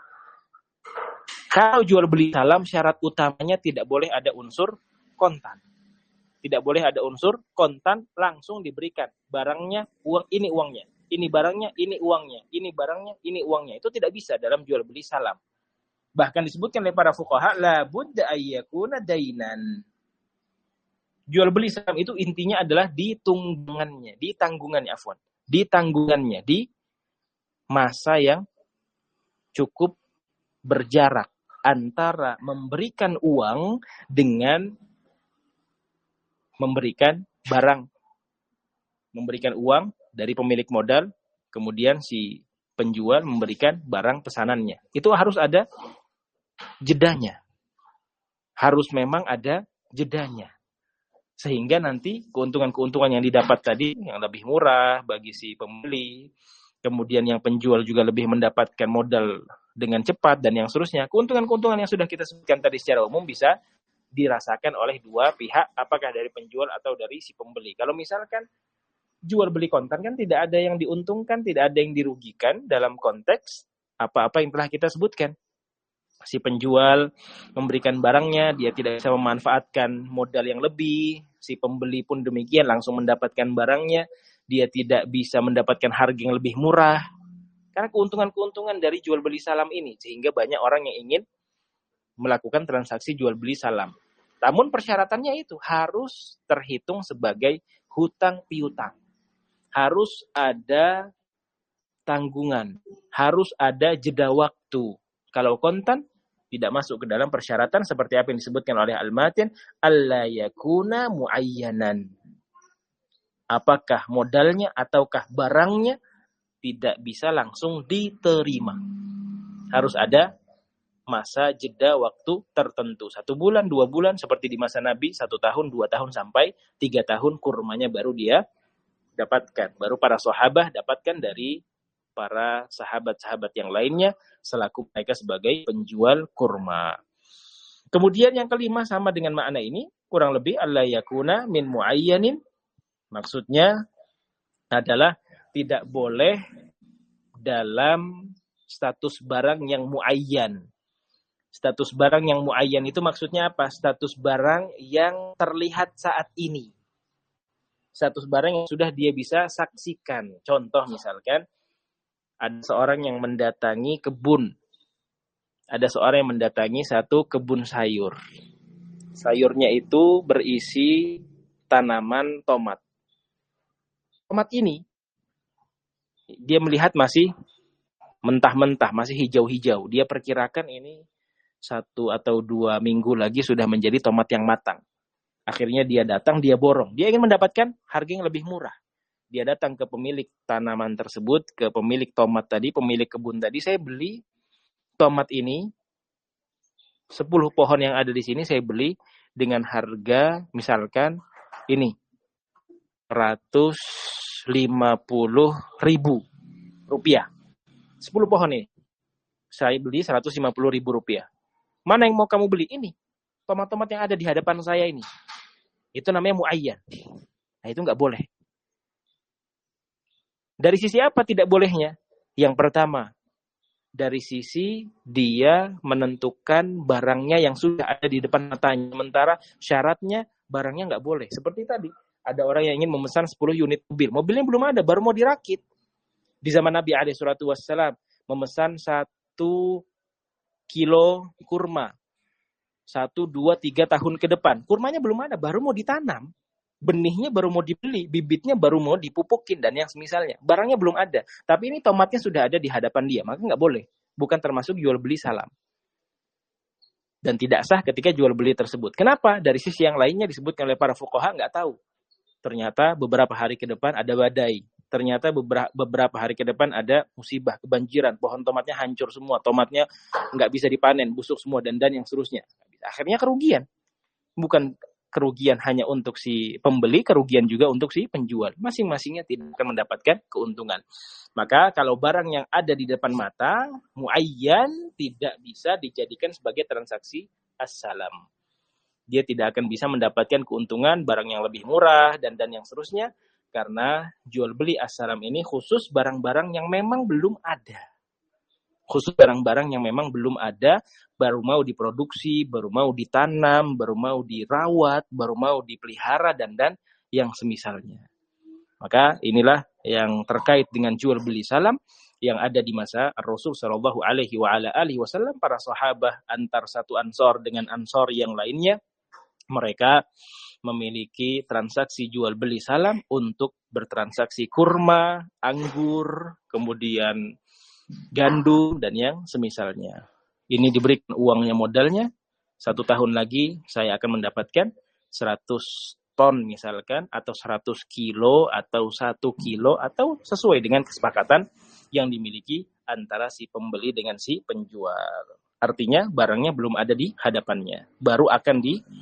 Speaker 1: Kalau jual beli salam, syarat utamanya tidak boleh ada unsur kontan. Tidak boleh ada unsur kontan langsung diberikan. Barangnya, uang ini uangnya. Ini barangnya, ini uangnya. Ini barangnya, ini uangnya. Itu tidak bisa dalam jual beli salam. Bahkan disebutkan oleh para fuqaha, la budda ayyakuna dainan. Jual beli salam itu intinya adalah di tunggangannya, di tanggungannya, afwan. Di tanggungannya, di masa yang cukup berjarak antara memberikan uang dengan memberikan barang. Memberikan uang dari pemilik modal, kemudian si penjual memberikan barang pesanannya. Itu harus ada jedanya. Harus memang ada jedanya. Sehingga nanti keuntungan-keuntungan yang didapat tadi yang lebih murah bagi si pembeli, kemudian yang penjual juga lebih mendapatkan modal dengan cepat dan yang seterusnya. Keuntungan-keuntungan yang sudah kita sebutkan tadi secara umum bisa dirasakan oleh dua pihak, apakah dari penjual atau dari si pembeli. Kalau misalkan jual beli kontan kan tidak ada yang diuntungkan, tidak ada yang dirugikan dalam konteks apa-apa yang telah kita sebutkan. Si penjual memberikan barangnya, dia tidak bisa memanfaatkan modal yang lebih. Si pembeli pun demikian, langsung mendapatkan barangnya. Dia tidak bisa mendapatkan harga yang lebih murah. Karena keuntungan-keuntungan dari jual beli salam ini, sehingga banyak orang yang ingin melakukan transaksi jual beli salam. Namun persyaratannya itu harus terhitung sebagai hutang piutang. Harus ada tanggungan, harus ada jeda waktu. Kalau kontan tidak masuk ke dalam persyaratan seperti apa yang disebutkan oleh Al-Matin, alla yakuna muayyanan. Apakah modalnya ataukah barangnya tidak bisa langsung diterima. Harus ada masa jeda waktu tertentu. Satu bulan, dua bulan, seperti di masa Nabi, satu tahun, dua tahun, sampai tiga tahun kurmanya baru dia dapatkan. Baru para sahabat dapatkan dari para sahabat-sahabat yang lainnya, selaku mereka sebagai penjual kurma. Kemudian yang kelima sama dengan makna ini, kurang lebih, alla yakuna min muayyanin. Maksudnya adalah tidak boleh dalam status barang yang muayyan. Status barang yang muayyan itu maksudnya apa? Status barang yang terlihat saat ini. Status barang yang sudah dia bisa saksikan. Contoh misalkan, ada seorang yang mendatangi kebun. Ada seorang yang mendatangi satu kebun sayur. Sayurnya itu berisi tanaman tomat. Tomat ini, dia melihat masih mentah-mentah, masih hijau-hijau. Dia perkirakan ini satu atau dua minggu lagi sudah menjadi tomat yang matang. Akhirnya dia datang, dia borong. Dia ingin mendapatkan harga yang lebih murah. Dia datang ke pemilik tanaman tersebut, ke pemilik tomat tadi, pemilik kebun tadi. Saya beli tomat ini, sepuluh pohon yang ada di sini saya beli dengan harga misalkan ini, seratus lima puluh ribu rupiah. sepuluh pohon ini. Saya beli seratus lima puluh ribu rupiah. Mana yang mau kamu beli? Ini. Tomat-tomat yang ada di hadapan saya ini. Itu namanya muayyan. Nah, itu nggak boleh. Dari sisi apa tidak bolehnya? Yang pertama, dari sisi dia menentukan barangnya yang sudah ada di depan matanya. Sementara syaratnya barangnya nggak boleh. Seperti tadi, ada orang yang ingin memesan sepuluh unit mobil. Mobilnya belum ada, baru mau dirakit. Di zaman Nabi alaihi salatu wassalam, memesan satu kilo kurma. Satu, dua, tiga tahun ke depan. Kurmanya belum ada, baru mau ditanam. Benihnya baru mau dibeli, bibitnya baru mau dipupukin, dan yang semisalnya. Barangnya belum ada. Tapi ini tomatnya sudah ada di hadapan dia, maka nggak boleh. Bukan termasuk jual beli salam. Dan tidak sah ketika jual beli tersebut. Kenapa? Dari sisi yang lainnya disebutkan oleh para fuqaha, nggak tahu. Ternyata beberapa hari ke depan ada badai. Ternyata beberapa hari ke depan ada musibah, kebanjiran, pohon tomatnya hancur semua, tomatnya nggak bisa dipanen, busuk semua, dan dan yang seterusnya. Akhirnya kerugian. Bukan kerugian hanya untuk si pembeli, kerugian juga untuk si penjual. Masing-masingnya tidak akan mendapatkan keuntungan. Maka kalau barang yang ada di depan mata, muayyan, tidak bisa dijadikan sebagai transaksi as-salam. Dia tidak akan bisa mendapatkan keuntungan, barang yang lebih murah, dan dan yang seterusnya. Karena jual beli as-salam ini khusus barang-barang yang memang belum ada. Khusus barang-barang yang memang belum ada, baru mau diproduksi, baru mau ditanam, baru mau dirawat, baru mau dipelihara, dan dan yang semisalnya. Maka inilah yang terkait dengan jual beli salam yang ada di masa Rasul Shallallahu Alaihi Wasallam. Para sahabat antar satu ansor dengan ansor yang lainnya, mereka memiliki transaksi jual beli salam untuk bertransaksi kurma, anggur, kemudian gandum, dan yang semisalnya. Ini diberikan uangnya, modalnya. Satu tahun lagi saya akan mendapatkan seratus ton misalkan, atau seratus kilo, atau satu kilo, atau sesuai dengan kesepakatan yang dimiliki antara si pembeli dengan si penjual. Artinya barangnya belum ada di hadapannya, baru akan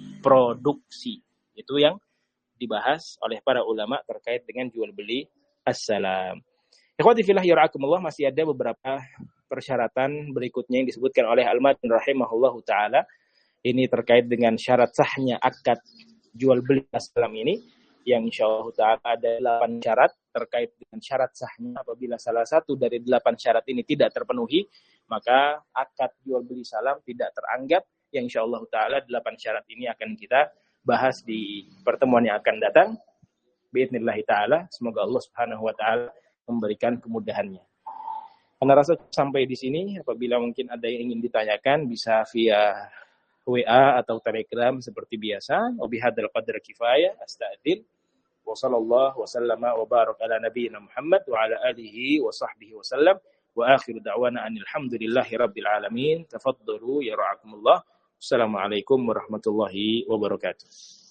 Speaker 1: diproduksi. Itu yang dibahas oleh para ulama terkait dengan jual beli as-salam. Ikhwati fillah yara'akumullah, masih ada beberapa persyaratan berikutnya yang disebutkan oleh Al-Matin rahimahullahu taala. Ini terkait dengan syarat sahnya akad jual beli as-salam ini, yang insyaallah taala ada delapan syarat terkait dengan syarat sahnya. Apabila salah satu dari delapan syarat ini tidak terpenuhi, maka akad jual beli salam tidak teranggap. Yang insyaallah taala delapan syarat ini akan kita bahas di pertemuan yang akan datang. Biidznillah taala, semoga Allah Subhanahu wa taala memberikan kemudahannya. Ana rasa sampai di sini. Apabila mungkin ada yang ingin ditanyakan, bisa via W A atau Telegram seperti biasa. Wabihadzal qadri kifayah, astadzin. Wa sallallahu wa sallama wa barak ala nabiyyina Muhammad wa ala alihi wa sahbihi wa sallam. Wa akhiru da'wana anil hamdulillahi rabbil alamin. Tafaddalu ya ra'akumullah. Assalamualaikum warahmatullahi wabarakatuh.